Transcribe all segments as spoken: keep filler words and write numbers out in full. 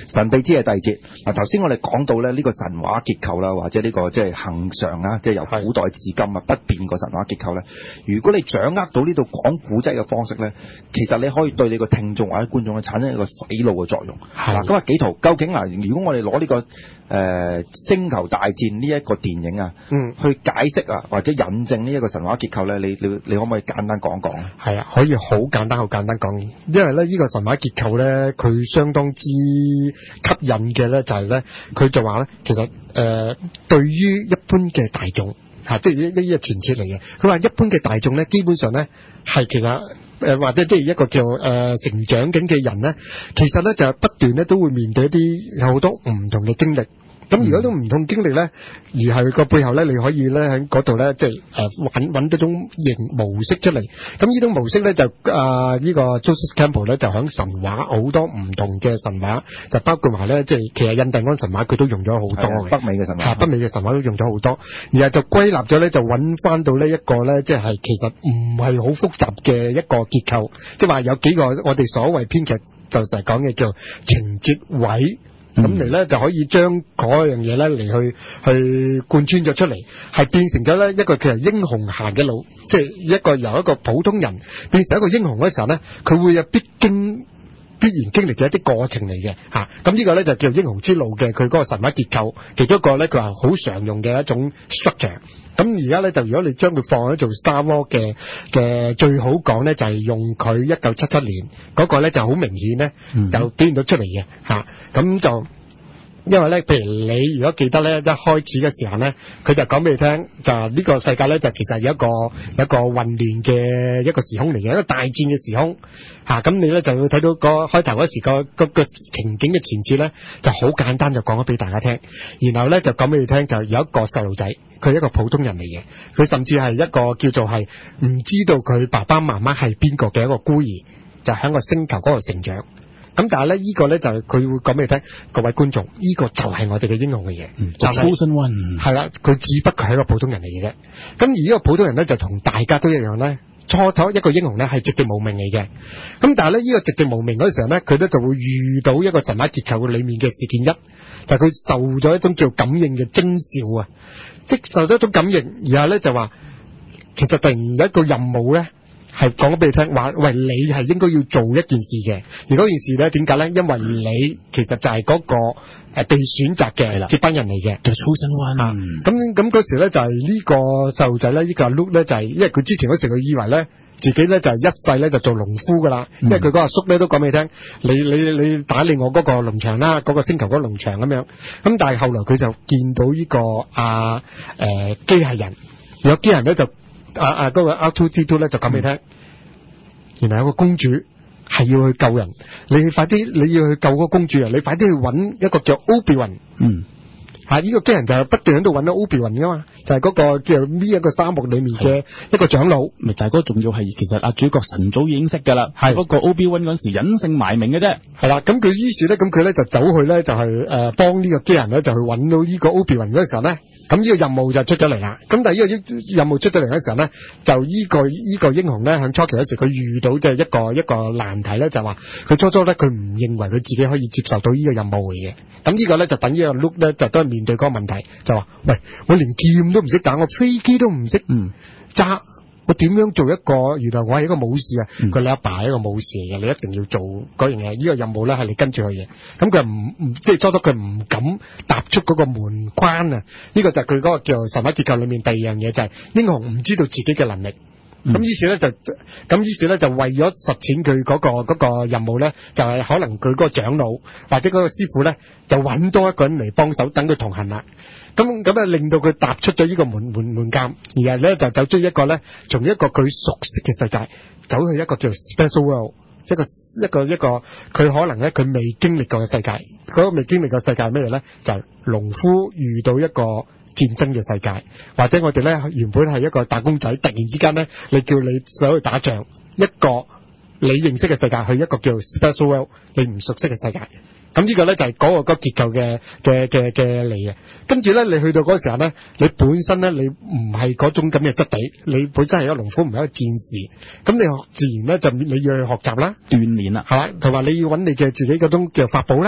神秘之夜第二節嗱，頭先我哋講到咧呢個神話結構啦，或者呢個即係恆常啊，即係由古代至今啊不變個神話結構咧。如果你掌握到呢度講古仔嘅方式咧，其實你可以對你個聽眾或者觀眾咧產生一個洗腦嘅作用。嗱，咁啊紀陶，究竟嗱，如果我哋攞呢個誒、呃、星球大戰呢一個電影啊，嗯，去解釋啊或者引證呢一個神話結構咧，你你你可唔可以簡單講講咧？ 係啊，可以好簡單好簡單講，因為咧呢個神話結構咧，佢相當之吸引嘅咧就係咧，佢就話咧，其實誒、呃、對於一般嘅大眾嚇、啊，即係呢呢個前設嚟嘅。佢話一般嘅大眾咧，基本上咧係其實誒、呃、或者即係一個叫誒、呃、成長緊嘅人咧，其實咧就係不斷咧都會面對一啲有好多唔同嘅經歷。咁如果都唔同經歷咧，而係個背後咧，你可以咧喺嗰度咧，即係誒揾揾到種形模式出嚟。咁呢種模式咧就啊呢、呃這個 Joseph Campbell 咧就喺神話好多唔同嘅神話，就包括埋咧即係其實印第安神話佢都用咗好多嘅， 北美嘅神話， 北美嘅神話都用咗好多，而係就歸納咗咧就揾翻到呢一個咧即係其實唔係好複雜嘅一個結構，即係話有幾個我哋所謂編劇就成日講嘅叫情節位。咁嚟咧就可以將嗰樣嘢咧嚟去去貫穿咗出嚟，係變成咗咧一個其實英雄行嘅路，即係一個由一個普通人變成一個英雄嗰時候咧，佢會有必經必然經歷嘅一啲過程嚟嘅嚇。咁呢個咧就叫英雄之路嘅佢嗰個神話結構，其中一個咧佢話好常用嘅一種 structure。咁而家咧就如果你將佢放喺做 Star Wars 嘅嘅最好講咧就係用佢一九七七年嗰個咧就好明顯咧就表現到出嚟嘅嚇。咁就因為咧，譬如你如果記得咧，一開始嘅時候咧，佢就講俾你聽，就呢個世界咧就其實有一個有一個混亂嘅一個時空嚟嘅，一個大戰嘅時空嚇。咁、啊、你咧就會睇到個開頭嗰時個個個情景嘅前設咧，就好簡單就講咗俾大家聽。然後咧就講俾你聽，就有一個細路仔，佢係一個普通人嚟嘅，佢甚至係一個叫做係唔知道佢爸爸媽媽係邊個嘅一個孤兒，就喺個星球嗰度成長。咁但係咧，呢個咧就係佢會講俾你聽，各位觀眾，呢個就係我哋嘅英雄嘅嘢。嗯，就 Chosen One 係啦，佢只不過係一個普通人嚟嘅啫。咁而呢個普通人咧就同大家都一樣咧，初頭一個英雄咧係寂寂無名嚟嘅。咁但係咧呢個寂寂無名嗰時候咧，佢咧就會遇到一個神話結構裏面嘅事件一，就係佢受咗一種叫感應嘅徵兆啊，即受咗一種感應，然後咧就話其實突然有一個任務咧。係講咗俾你聽，話喂，你係應該要做一件事嘅，而嗰件事咧點解咧？因為你其實就係嗰個誒被選擇嘅接班人嚟嘅， 就 Chosen One。 咁咁嗰時咧就係呢個細路仔咧，呢個阿 Luke 咧就係，因為佢之前嗰時佢以為咧自己咧就係一世咧就做農夫噶啦，因為佢嗰個阿叔咧都講俾你聽，你你你打理我嗰個農場啦，嗰個星球嗰個農場咁樣。咁但係後來佢就見到呢個啊誒機械人，有機械人咧就。啊啊！嗰、那個 R 二 D 二咧就講俾你聽，嗯、原來有個公主係要去救人，你快啲你要去救嗰個公主啊！你快啲去揾一個叫 Obi-Wan。嗯。嚇！呢個機人就係不斷喺度揾到 Obi-Wan 噶嘛，就係、是、嗰個叫呢一個沙漠裡面嘅一個長老。 咪就係嗰個重要係，其實阿主角神早已經識㗎啦，係不過 Obi-Wan 嗰時隱姓埋名嘅啫。 係啦，咁佢於是咧，咁佢咧就走去咧，就係、是、誒、呃、幫呢個機人咧，就去揾到呢個 Obi-Wan 嗰時候咧，咁呢個任務就出咗嚟啦。咁但係呢個任務出咗嚟嗰時候咧，就呢、這個呢、這個英雄咧，喺初期嗰時佢遇到嘅一個一個難題咧，就話佢初初咧佢唔認為佢自己可以接受到呢個任務嚟嘅。咁呢個咧就等呢個 Luke 咧就都係面對嗰個問題，就話：喂，我連劍都唔識打，我飛機都唔識揸，我點樣做一個？原來我係一個武士啊！佢、嗯、你阿爸係一個武士嚟嘅，你一定要做嗰樣嘢。呢、這個任務咧係你跟住佢嘅。咁佢唔唔即係初初佢唔敢踏出嗰個門關啊！呢、這個就係佢嗰個叫神話結構裏面第二樣嘢，就係、是、英雄唔知道自己嘅能力。咁、嗯、於是咧就咁於是咧就為咗實踐佢嗰個嗰、那個任務咧，就係、是、可能佢嗰個長老或者嗰個師傅咧，就揾多一個人嚟幫手，等佢同行啦。咁咁啊，令到佢踏出咗呢個門門門檻，而係咧就走出一個咧，從一個佢熟悉嘅世界，走去一個叫 special world， 一個一個一個佢可能咧佢未經歷過嘅世界。嗰、那個未經歷過嘅世界係咩嘢咧？就係、是、農夫遇到一個戰爭嘅世界，或者我哋咧原本係一個打工仔，突然之間咧你叫你想去打仗，一個你認識嘅世界去一個叫 special world， 你唔熟悉嘅世界。咁呢個咧就係嗰個嗰個結構嘅嘅嘅嘅嚟嘅。跟住咧你去到嗰時候咧，你本身咧你唔係嗰種咁嘅質地，你本身係一個農夫，唔係一個戰士。咁你學自然咧就你要去學習啦， 鍛鍊啦， 係嘛，同埋你要揾你嘅自己嗰種叫法寶啦。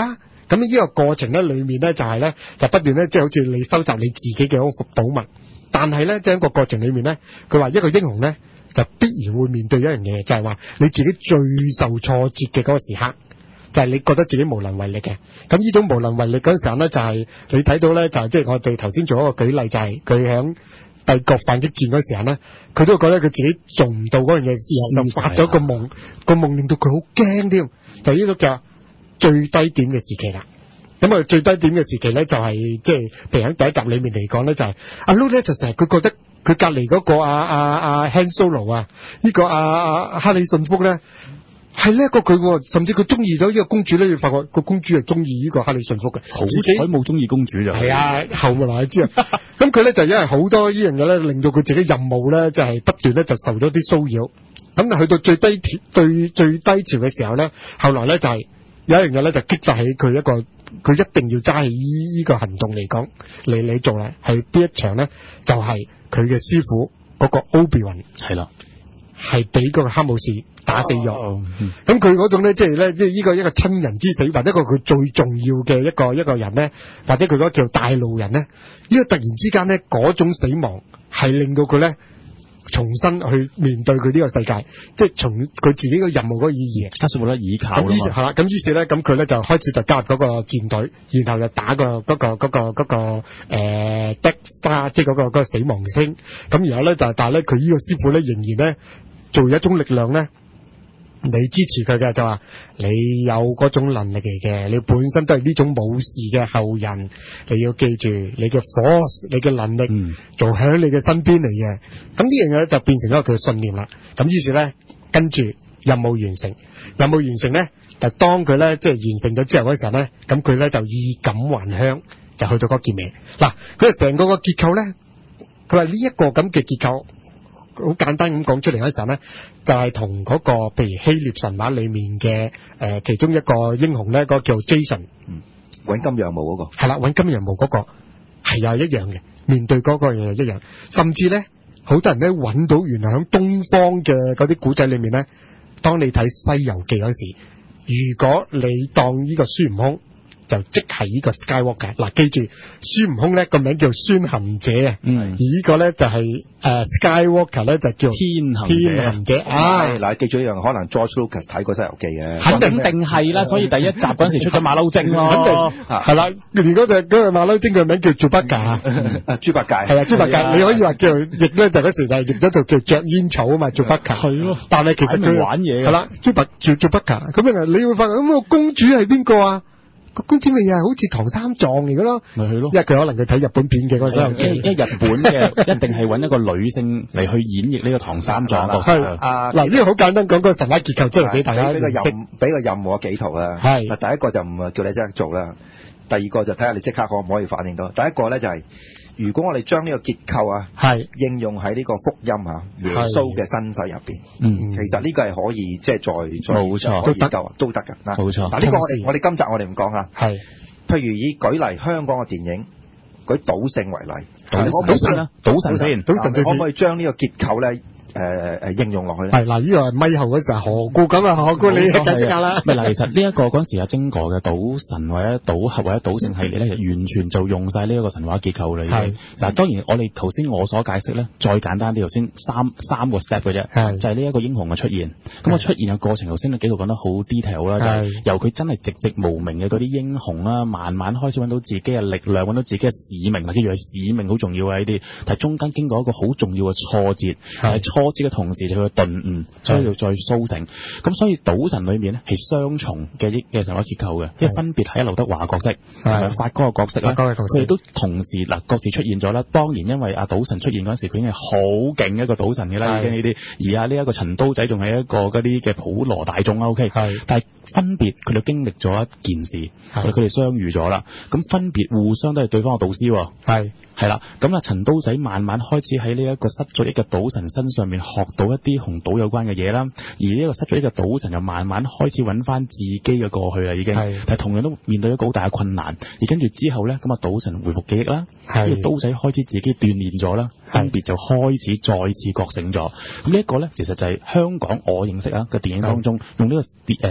咁呢個過程咧，裏面咧就係咧就不斷咧，即係好似你收集你自己嘅一個寶物。但係咧，即係一個過程裏面咧，佢話一個英雄咧就必然會面對一樣嘢，就係話你自己最受挫折嘅嗰個時刻，就係你覺得自己無能為力嘅。咁呢種無能為力嗰陣時候咧，就係你睇到咧，就係即係我哋頭先做一個舉例，就係佢響帝國反擊戰嗰時候咧，佢都覺得佢自己做唔到嗰樣嘢，然後就發咗個夢，個夢令到佢好驚添，就呢個叫最低點嘅時期啦。咁啊，最低點嘅時期咧，就係即係譬如喺第一集裏面嚟講咧，就係阿 Luke 咧就成日佢覺得佢隔離嗰個阿阿阿 Han Solo 啊，呢個阿阿哈里遜福咧係叻過佢喎，甚至佢中意咗呢個公主咧，要發覺個公主係中意呢個哈里遜福嘅， 好彩冇中意公主就係啊，後咪來知啊。咁佢咧就因為好多呢樣嘢咧，令到佢自己任務咧就係不斷咧就受咗啲騷擾。咁去到最低潮對最低潮嘅時候咧，後來咧就係有一樣嘢咧就激發起佢一個。佢一定要揸起依依個行動嚟講嚟嚟做啦，係邊一場咧？就係佢嘅師傅嗰個 Obi-Wan 係啦， 係俾嗰個黑武士打死咗。 哦， 咁佢嗰種咧，即係咧，即係呢個一個親人之死，或者一個佢最重要嘅一個一個人咧，或者佢嗰個叫大路人咧，呢、呢個突然之間咧，嗰種死亡係令到佢咧。重新去面對佢呢個世界，即係從佢自己個任務嗰個意義， 加上冇得依靠啦嘛。 咁於是係啦，咁於是咧，咁佢咧就開始就加入嗰個戰隊，然後就打個嗰、嗰個嗰、嗰個嗰、嗰個誒 Death Star，即係嗰個嗰個死亡星。咁然後咧，就但係咧，佢呢個師傅咧仍然咧做一種力量咧。你支持佢嘅就話你有嗰種能力嚟嘅，你本身都係呢種武士嘅後人，你要記住你嘅 force， 你嘅能力、嗯、做喺你嘅身邊嚟嘅。咁呢樣嘢就變成咗佢嘅信念啦。咁於是咧，跟住任務完成，任務完成咧，就當佢咧即係完成咗之後嗰時候咧，咁佢咧就衣錦還鄉，就去到嗰件嘢。嗱，佢成個個結構咧，佢話呢一個咁嘅結構。好簡單咁講出嚟嗰時候咧，就係同嗰個譬如希臘神話裏面嘅誒、呃、其中一個英雄咧，嗰、嗰個叫 Jason， 嗯，搵金羊毛嗰、嗰個， 係啦，搵金羊毛嗰個係又係一樣嘅，面對嗰個嘢一樣，甚至咧好多人咧搵到原來喺東方嘅嗰啲古仔裏面咧，當你睇《西遊記》嗰時，如果你當呢個孫悟空。就即係呢個 Skywalker 嗱，記住孫悟空咧個名叫孫行者啊，嗯，而呢個咧就係、是、誒、呃、Skywalker 咧就叫天行天行者啊， 嗱，記住一樣，可能 George Lucas 睇過《西遊記》嘅， 肯定定係啦，所以第一集嗰陣時出咗馬騮精咯， 肯定係啦，如果就嗰個馬騮精嘅名叫做八戒啊， 豬八戒係啦，豬八戒你可以話叫譯咧就嗰時就譯咗就叫着煙草啊嘛，做八戒係咯，但係其實佢玩嘢係啦，豬八做做八戒咁啊，你會發覺咁個公主係邊個啊？個公主咪又係好似唐三藏嚟噶咯，咪係咯，因為佢可能佢睇日本片嘅嗰陣時， 因為日本嘅一定係揾一個女性嚟去演繹呢個唐三藏角色。 啊，嗱呢個好簡單講個神話結構出嚟俾大家俾個任俾個任務幾圖啦。係嗱，第一個就唔係叫你即刻做啦，第二個就睇下你即刻可唔可以反應到。第一個咧就係、是。如果我哋將呢個結構啊，係應用喺呢個福音啊，耶穌嘅身世入邊，嗯，其實呢個係可以即係再再冇錯都得啊，都得㗎嗱，冇錯。嗱呢個我哋我哋今集我哋唔講啊，係，譬如以舉例香港嘅電影，舉賭聖為例，賭神啦，賭神先，賭神可唔可以將呢個結構咧？誒、呃、誒應用落去咧，係嗱，呢個係咪後嗰時候何故咁啊？何故你緊㗎啦？咪嗱，其實呢一個嗰陣時阿精哥嘅賭神或者賭俠或者賭聖系列咧，完全就用晒呢一個神話結構嚟嘅。嗱，當然我哋頭先我所解釋咧，再簡單啲，頭先三三個 step 嘅啫，就係呢一個英雄嘅出現。咁個出現嘅過程，頭先你幾度講得好 detail 啦，就係由佢真係寂寂無名嘅嗰啲英雄啦，慢慢開始揾到自己嘅力量，揾到自己嘅使命。嗱，記住係使命好重要啊！呢啲，但係中間經過一個好重要嘅挫折，係挫。波折嘅同時就佢嘅頓悟，所以要再蘇醒。咁所以賭神裏面咧係雙重嘅嘅神話結構嘅，因為分別係劉德華角色同埋發哥嘅角色啦，佢哋都同時嗱各自出現咗啦。當然因為阿賭神出現嗰時，佢已經係好勁一個賭神嘅啦，已經呢啲。而家呢一個陳刀仔仲係一個嗰啲嘅普羅大眾 O K，但係分別佢哋經歷咗一件事，佢哋相遇咗啦。咁分別互相都係對方嘅導師，係係啦。咁啊陳刀仔慢慢開始喺呢一個失咗憶嘅賭神身上面學到一啲同賭有關嘅嘢啦，而呢個失咗憶嘅賭神又慢慢開始揾翻自己嘅過去啦，已經，但係同樣都面對咗好大嘅困難。而跟住之後咧，咁啊賭神回復記憶啦，呢個刀仔開始自己鍛煉咗啦，分別就開始再次覺醒咗。咁呢一個咧，其實就係香港我認識啊嘅電影當中用呢個誒神話結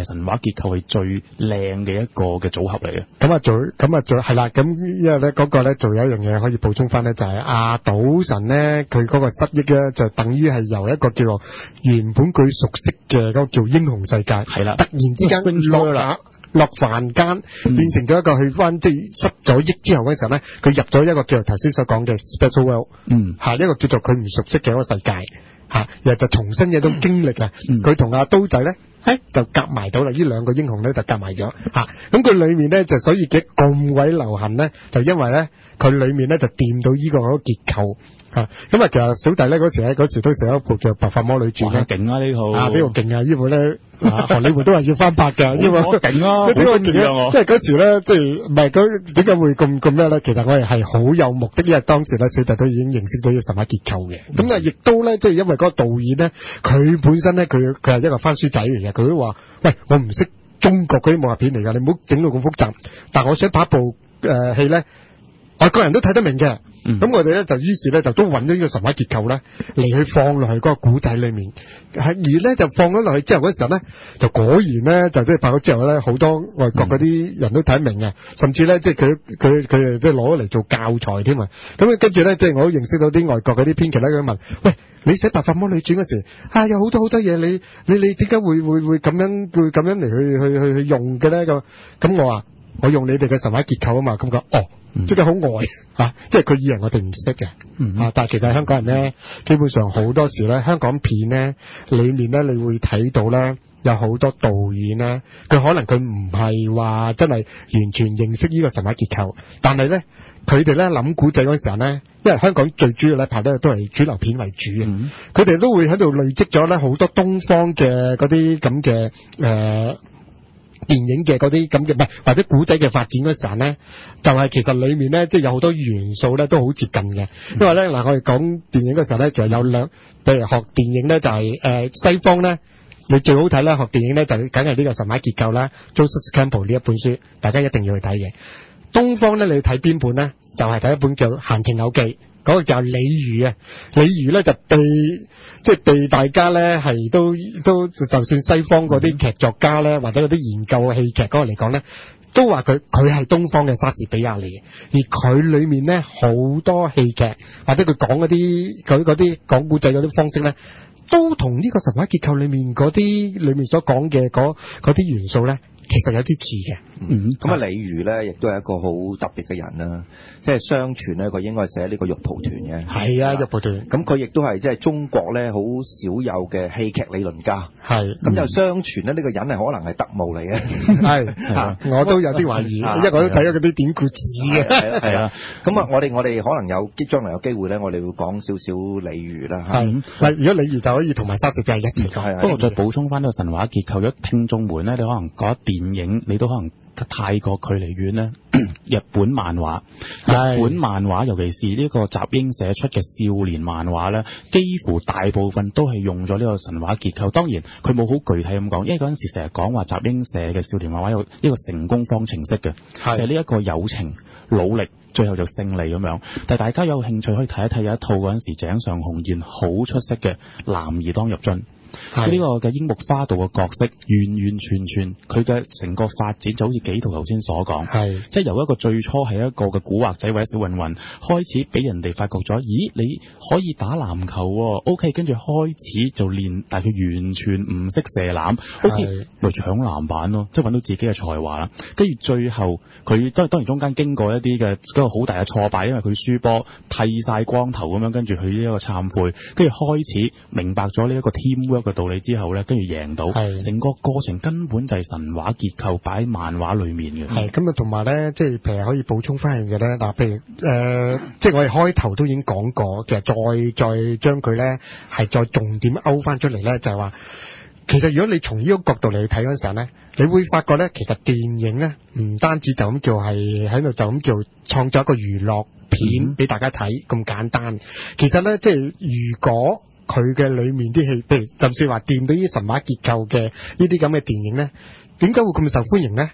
結構係最靚嘅一個嘅組合嚟嘅。 咁啊，做咁啊，做係啦。咁因為咧嗰個咧，仲有一樣嘢可以補充翻咧，就係阿賭神咧，佢嗰個失憶咧，就等於係由一個叫做原本佢熟悉嘅嗰個叫英雄世界， 係啦， 突然之間落下落凡間， 嗯、 變成咗一個去翻即係失咗憶之後嗰陣時候咧，佢入咗一個叫做頭先所講嘅 special world， 嗯， 係一個叫做佢唔熟悉嘅一個世界。吓，又就重新有一種經歷啊！佢同阿刀仔咧，誒就夾埋到啦，呢兩個英雄咧就夾埋咗吓。咁佢裏面咧就所以嘅咁鬼流行咧，就因為咧佢裏面咧就掂到呢個嗰個結構吓。咁啊，其實小弟咧嗰時咧嗰時都寫一部叫《白髮魔女傳》咧， 勁啊呢套啊呢套勁啊！呢部咧荷里活都係要翻拍㗎，因為我勁啊！ 點解勁咧？即係嗰時咧，即係唔係嗰點解會咁咁咩咧？其實我哋係好有目的，因為當時咧小弟都已經認識咗呢個神話結構嘅。咁啊，亦都咧即係因為嗰個導演咧，佢本身咧佢佢係一個番書仔嚟嘅，佢都話：喂，我唔識中國嗰啲武俠片嚟㗎，你唔好整到咁複雜。但我想拍一部誒戲咧，外國人都睇得明嘅。咁、嗯、我哋咧就於是咧就都揾咗呢個神話結構咧嚟去放落去嗰個古仔裏面，係而咧就放咗落去之後嗰時候咧，就果然咧就即係拍咗之後咧，好多外國嗰啲人都睇得明嘅，甚至咧即係佢佢佢哋即係攞嚟做教材添啊！咁跟住咧即係我都認識到啲外國嗰啲編劇咧，佢問：喂，你寫《白髮魔女傳》嗰時啊，有好多好多嘢，你你你點解會會會咁樣會咁樣嚟去去去去用嘅咧？咁咁我話我用你哋嘅神話結構啊嘛，咁講哦。即係好呆吓，即係佢以為我哋唔識嘅， 嗯、 啊！但係其實香港人咧，基本上好多時咧，香港片咧裏面咧，你會睇到咧，有好多導演咧，佢可能佢唔係話真係完全認識呢個神話結構，但係咧，佢哋咧諗古仔嗰時候咧，因為香港最主要咧拍得都係主流片為主嘅，佢哋、嗯、都會喺度累積咗咧好多東方嘅嗰啲咁嘅誒。電影嘅嗰啲咁嘅唔係或者古仔嘅發展嗰時候咧，就係、是、其實裏面咧即係有好多元素咧都好接近嘅。因為咧嗱，我哋講電影嗰時候咧，就有兩，譬如學電影咧就係、是、誒、呃、西方咧，你最好睇咧學電影咧就梗係呢個神話結構啦 ，Joseph Campbell 呢一本書，大家一定要去睇嘅。東方咧你睇邊本咧？就係、是、睇一本叫《閒情偶記》。嗰個就係李漁啊，李漁咧就被即係被大家咧係都都就算西方嗰啲劇作家咧，或者嗰啲研究戲劇嗰個嚟講咧，都話佢佢係東方嘅莎士比亞嚟嘅，而佢裏面咧好多戲劇或者佢講嗰啲佢嗰啲講古仔嗰啲方式咧，都同呢個神話結構裏面嗰啲裏面所講嘅嗰嗰啲元素咧，其實有啲似嘅。 嗯，咁啊，李漁咧，亦都係一個好特別嘅人啦。即係相傳咧，佢應該係寫呢個玉蒲團嘅。係啊，玉蒲團。咁佢亦都係即係中國咧好少有嘅戲劇理論家。 係。 咁又相傳咧，呢個人係可能係特務嚟嘅。 係啊，我都有啲懷疑，因為我都睇咗嗰啲典故紙嘅。 係係啊。咁啊，我哋我哋可能有將來有機會咧，我哋會講少少李漁啦。 係。嗱，如果李漁就可以同埋莎士比亞一齊講。 不過再補充翻呢個神話結構，如果聽眾們咧，你可能覺得電影你都可能太過距離遠咧。日本漫畫，日本漫畫，尤其是呢個集英社出嘅少年漫畫咧，幾乎大部分都係用咗呢個神話結構。當然佢冇好具體咁講，因為嗰陣時成日講話集英社嘅少年漫畫有一個成功方程式嘅，就係呢一個友情、努力，最後就勝利咁樣。但係大家有興趣可以睇一睇，有一套嗰陣時井上雄彥好出色嘅《男兒當入樽》。佢呢個嘅櫻木花道嘅角色，完完全全佢嘅成個發展就好似幾圖頭先所講，係即係由一個最初係一個嘅古惑仔或者小混混，開始俾人哋發覺咗，咦你可以打籃球喎 ，OK， 跟住開始就練，但係佢完全唔識射籃 ，OK， 咪搶籃板咯，即係揾到自己嘅才華啦。跟住最後佢當當然中間經過一啲嘅嗰個好大嘅挫敗，因為佢輸波剃晒光頭咁樣，跟住佢呢一個懺悔，跟住開始明白咗呢一個 teamwork嘅道理之後咧，跟住贏到，成個過程根本就係神話結構擺喺漫畫裏面嘅。 係咁啊，同埋咧，即係譬如可以補充翻嘅咧，嗱，譬如誒、呃，即係我哋開頭都已經講過，其實再再將佢咧係再重點勾翻出嚟咧，就係話，其實如果你從呢個角度嚟睇嗰陣時候咧，你會發覺咧，其實電影咧唔單止就咁叫係喺度就咁叫創作一個娛樂片俾大家睇咁簡單，其實咧即係如果佢嘅裏面啲戲，譬如就算話掂到啲神話結構嘅呢啲咁嘅電影咧，點解會咁受歡迎咧？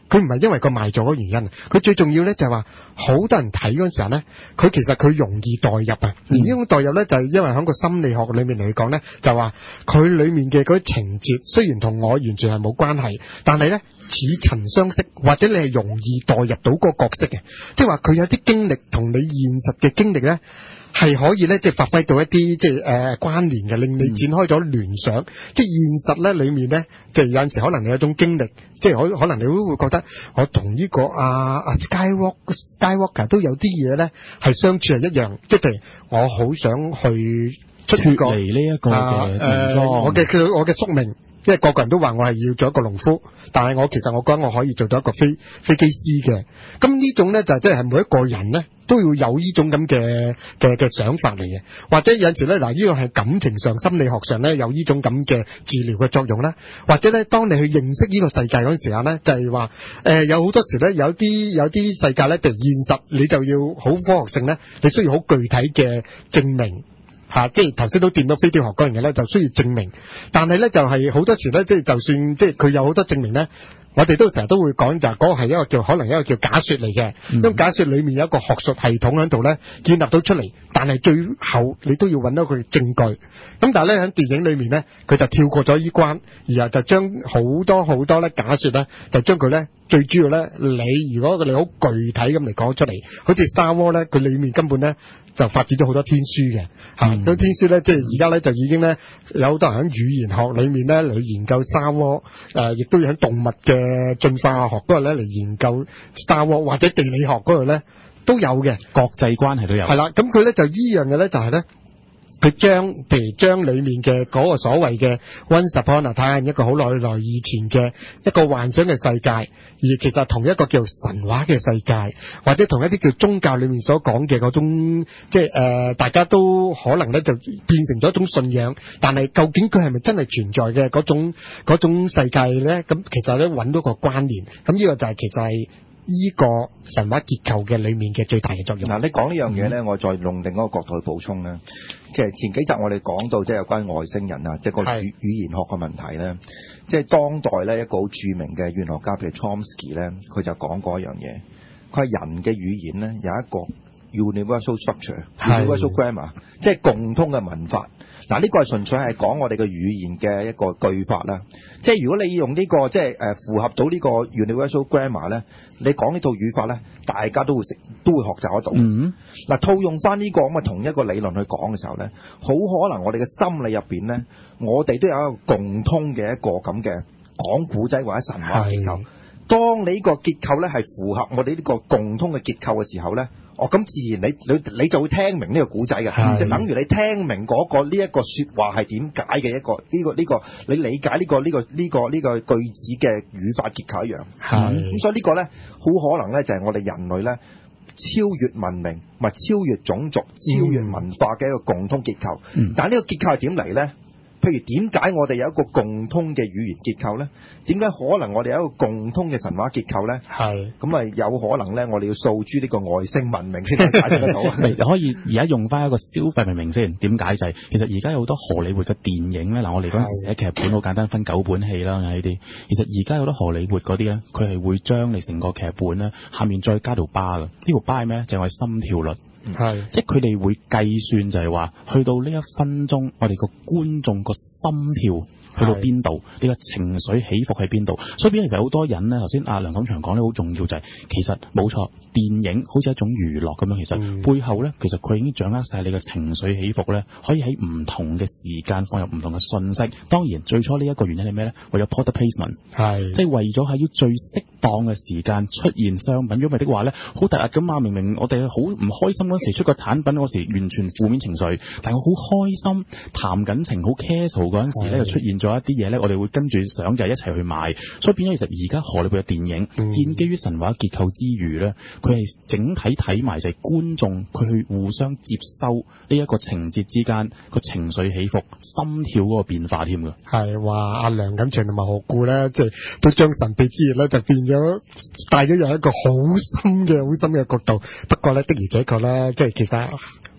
佢唔係因為佢賣咗嗰原因，佢最重要咧就係話好多人睇嗰陣時候咧，佢其實佢容易代入啊。而呢種代入咧就係因為喺個心理學裏面嚟講咧，就話佢裏面嘅嗰啲情節雖然同我完全係冇關係，但係咧似曾相識，或者你係容易代入到嗰個角色嘅，即係話佢有啲經歷同你現實嘅經歷咧。係可以咧，即係發揮到一啲即係誒關聯嘅，令你展開咗聯想。嗯、即係現實咧裏面咧，即係有陣時可能你有一種經歷，即係可可能你都會覺得我同呢、這個啊啊 Skywalk Skywalker 都有啲嘢咧係相處係一樣。即係譬如我好想去出呢個脫離呢一個嘅誒誒，我嘅我嘅宿命。因為個個人都話我係要做一個農夫，但係我其實我覺得我可以做到一個飛飛機師嘅。咁呢種咧就即係每一個人咧都要有呢種咁嘅嘅嘅想法嚟嘅。或者有陣時咧嗱，呢個係感情上、心理學上咧有呢種咁嘅治療嘅作用啦。或者咧，當你去認識呢個世界嗰陣時候咧，就係話誒有好多時咧有啲有啲世界咧，譬如現實你就要好科學性咧，你需要好具體嘅證明。吓、啊，即係頭先都掂到飛碟學嗰樣嘢咧，就需要證明。但係咧就係、是、好多時咧，即係就算即係佢有好多證明咧，我哋都成日都會講就係嗰個係一個叫可能一個叫假說嚟嘅。因為假說裏面有一個學術系統喺度咧建立到出嚟，但係最後你都要揾到佢證據。咁但係咧喺電影裏面咧，佢就跳過咗呢關，然後就將好多好多咧假說咧，就將佢咧最主要咧，你如果佢哋好具體咁嚟講出嚟，好似 Star Wars 咧，佢裏面根本咧。就發展咗好多天書嘅，嚇、嗯！嗰天書咧，即係而家咧就已經咧有好多人喺語言學裏面咧嚟研究 Star Wars，誒，亦都要喺動物嘅進化學嗰度咧嚟研究 Star Wars，或者地理學嗰度咧都有嘅， 國際關係都有。係啦，咁佢咧就依樣嘅咧就係咧。佢將譬如將裏面嘅嗰個所謂嘅 Once Upon a Time 一個好耐耐以前嘅一個幻想嘅世界，而其實同一個叫神話嘅世界，或者同一啲叫宗教裏面所講嘅嗰種，即係誒、呃、大家都可能咧就變成咗一種信仰，但係究竟佢係咪真係存在嘅嗰種嗰種世界咧？咁其實咧揾到個關聯，咁呢個就係其實係依個神話結構嘅裏面嘅最大嘅作用。 嗱，你講呢樣嘢咧，我再用另一個角度去補充咧。其實前幾集我哋講到即係有關外星人啊，即係個語語言學嘅問題咧。即係當代咧一個好著名嘅語言學家，譬如 Chomsky 咧，佢就講過一樣嘢。佢係人嘅語言咧有一個 universal structure、universal grammar， 即係共通嘅文法。嗱，呢個係純粹係講我哋嘅語言嘅一個句法啦。即係如果你用呢、這個即係誒符合到呢個 universal grammar 咧，你講呢套語法咧，大家都會識，都會學習得到。嗱、嗯，套用翻呢個咁嘅同一個理論去講嘅時候咧，好可能我哋嘅心理入邊咧，我哋都有一個共通嘅一個咁嘅講古仔或者神話結構。當你呢個結構咧係符合我哋呢個共通嘅結構嘅時候咧，哦，咁自然你你你就會聽明呢個古仔嘅，就等於你聽明嗰個呢一個說話係點解嘅一個呢個呢個你理解呢個呢個呢個呢個句子嘅語法結構一樣。係咁，所以呢個咧好可能咧就係我哋人類咧超越文明，唔係超越種族、超越文化嘅一個共通結構。嗯、但係呢個結構係點嚟咧？譬如點解我哋有一個共通嘅語言結構咧？點解可能我哋有一個共通嘅神話結構咧？係咁啊，有可能咧，我哋要訴諸呢個外星文明先能解釋得到。 你可以而家用翻一個消費文明先，點解就係、是、其實而家有好多荷里活嘅電影咧。嗱，我哋嗰陣時寫劇本好簡單，分九本戲啦呢啲。其實而家有好多荷里活嗰啲咧，佢係會將你成個劇本咧下面再加條巴嘅。呢條巴係咩？就係、是、心跳率。係，即係佢哋會計算就係話，去到呢一分鐘，我哋個觀眾個心跳去到邊度，呢個情緒起伏喺邊度。所以變咗其實好多人咧，頭先阿梁錦祥講咧好重要就係、是，其實冇錯，電影好似一種娛樂咁樣，其實、嗯、背後咧，其實佢已經掌握晒你嘅情緒起伏咧，可以喺唔同嘅時間放入唔同嘅信息。當然最初呢一個原因係咩咧？為咗 product placement， 係，即係為咗係要最適當嘅時間出現商品。因為的話咧，好突兀咁嘛，明明我哋好唔開心嗰時出個產品嗰時完全負面情緒，但係我好開心談緊情好 casual 嗰陣時咧，就出現咗一啲嘢咧，我哋會跟住想就係一齊去買。所以變咗其實而家荷里活嘅電影、嗯、建基於神話結構之餘咧，佢係整體睇埋就係觀眾佢去互相接收呢一個情節之間個情緒起伏、心跳嗰個變化添㗎。係話阿梁錦祥同埋何故咧，即係都將神秘之夜咧就變咗帶咗有一個好深嘅、好深嘅角度。不過咧的而且確咧，即係其實。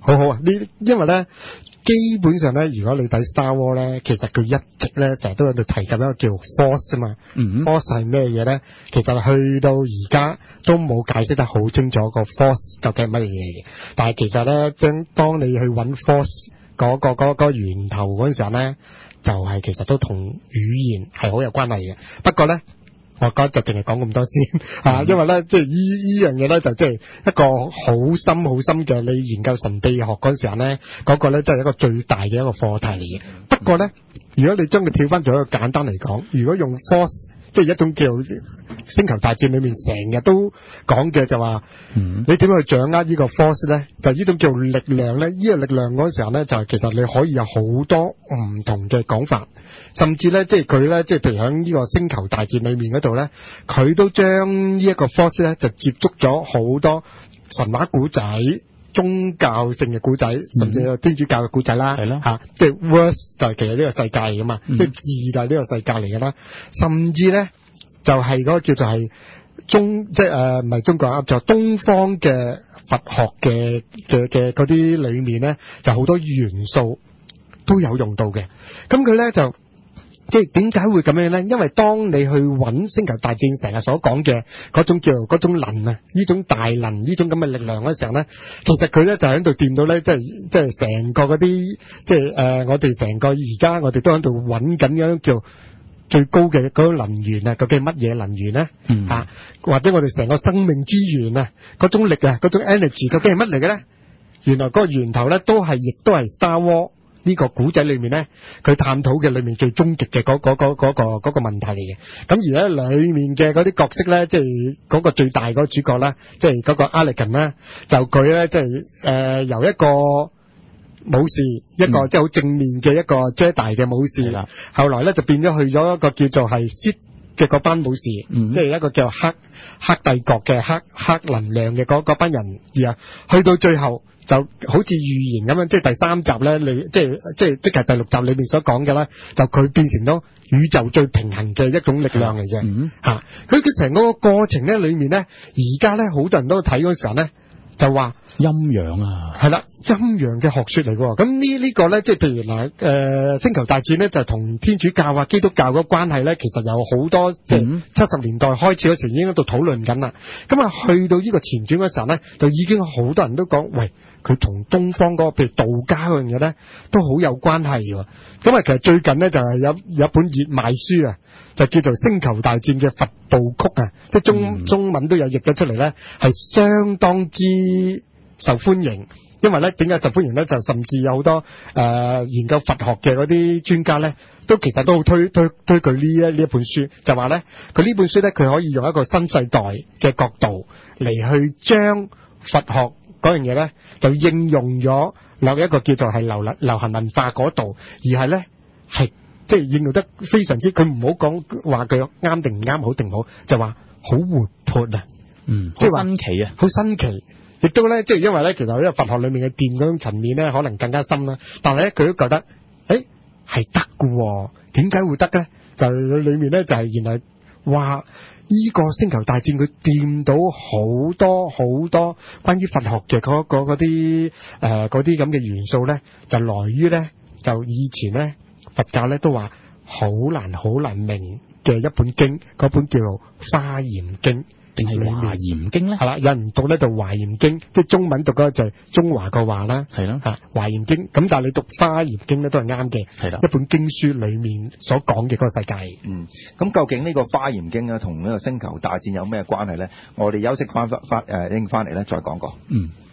好好啊！呢因為咧，基本上咧，如果你睇 Star Wars 咧，其實佢一直咧成日都喺度提及一個叫 Force 啊嘛。 嗯 Force 係咩嘢咧？其實去到而家都冇解釋得好清楚個 Force 究竟係乜嘢嘅。但係其實咧，當當你去揾 Force 嗰、個嗰、個嗰個源頭嗰陣時候咧，就係、是、其實都同語言係好有關係嘅。不過咧，我覺得就淨係講咁多先嚇、嗯，因為咧即係依依樣嘢咧就即係一個好深好深嘅你研究神秘學嗰陣時候咧，嗰、嗰個咧真係一個最大嘅一個課題嚟嘅。不過咧，如果你將佢跳翻做一個簡單嚟講，如果用 Force 即係一種叫星球大戰裏面成日都講嘅就話，嗯、你點樣去掌握呢個 Force 咧？就呢種叫力量咧，呢、呢個力量嗰陣時候咧，就係其實你可以有好多唔同嘅講法。甚至咧，即係佢咧，即係譬如喺呢個星球大戰裏面嗰度咧，佢都將呢一個 Force 咧，就接觸咗好多神話古仔、宗教性嘅古仔，甚至係天主教嘅古仔啦，係咯嚇，即係 Verse 就係其實呢個世界嚟噶嘛，嗯、即係字就係呢個世界嚟噶啦。甚至咧，就係、是、嗰個叫做係中，即係誒唔係中國噏就東方嘅佛學嘅嘅嘅嗰啲裏面咧，就好多元素都有用到嘅。咁佢咧就。即係點解會咁樣咧？因為當你去揾星球大戰成日所講嘅嗰種叫嗰種能啊，呢種大能呢種咁嘅力量嗰時候咧，其實佢咧就喺度掂到咧，即係即係成個嗰啲即係誒、呃，我哋成個而家我哋都喺度揾緊樣叫最高嘅嗰種能源啊，究竟乜嘢能源咧？嗯啊，或者我哋成個生命之源啊，嗰種力啊，嗰種 energy 究竟係乜嚟嘅咧？原來嗰個源頭咧都係亦都係 Star Wars。呢個古仔裏面咧，佢探討嘅裏面最終極嘅嗰嗰嗰嗰個嗰個問題嚟嘅。咁而咧裏面嘅嗰啲角色咧，即係嗰個最大嗰個主角啦，即係嗰個 Anakin 啦，就佢咧即係誒由一個武士，一個即係好正面嘅一個 Jedi 嘅武士，嗯、後來咧就變咗去咗一個叫做係 Sith 嘅嗰班武士，嗯、即係一個叫黑黑帝國嘅黑黑能量嘅嗰嗰班人，而啊去到最後。就好似預言咁樣，即係第三集咧，你即係即係即係第六集裏面所講嘅咧，就佢變成咗宇宙最平衡嘅一種力量嚟嘅。嗯，嚇佢佢成個過程咧裏面咧，而家咧好多人都睇嗰時候咧，就話陰陽啊， 係啦，陰陽嘅學説嚟喎。咁呢呢個咧，即係譬如嗱，誒、呃、星球大戰咧，就同天主教啊、基督教嗰個關係咧，其實有好多即係七十年代開始嗰時已經喺度討論緊啦。咁啊，去到呢個前傳嗰時候咧，就已經好多人都講，喂，佢同東方嗰、那個譬如道家嗰樣嘢咧，都好有關係喎。咁啊，其實最近咧就係、是、有有一本熱賣書啊，就叫做《星球大戰》嘅佛部曲啊，即係中、嗯、中文都有譯咗出嚟咧，係相當之受歡迎。因為咧點解受歡迎咧？就甚至有好多誒、呃、研究佛學嘅嗰啲專家咧，都其實都好推推推佢呢一呢一本書，就話咧佢呢本書咧，佢可以用一個新世代嘅角度嚟去將佛學嗰樣嘢咧，就應用咗落一個叫做係流流行文化嗰度，而係咧係即係應用得非常之，佢唔好講話佢啱定唔啱，好定唔好，就話好活潑啊， 嗯，即係話新奇啊， 好新奇。亦都咧，即係因為咧，其實因為佛學裏面嘅掂嗰種層面咧，可能更加深啦。但係咧，佢都覺得，誒係得嘅，點解會得咧？就裏面咧就係、是、原來話依個星球大戰佢掂到好多好多關於佛學嘅嗰嗰啲誒嗰啲咁嘅元素咧，就來於咧就以前咧佛教咧都話好難好難明嘅一本經，嗰本叫做《華嚴經》。 定係華嚴經咧？ 係啦，有人讀咧就華嚴經，即係中文讀嗰個就係中華個華啦。係咯，嚇華嚴經。咁但係你讀華嚴經咧都係啱嘅。係啦，一本經書裡面所講嘅嗰個世界。 嗯，咁究竟呢個華嚴經咧同呢個星球大戰有咩關係咧？我哋休息翻翻誒，拎翻嚟咧再講過。嗯。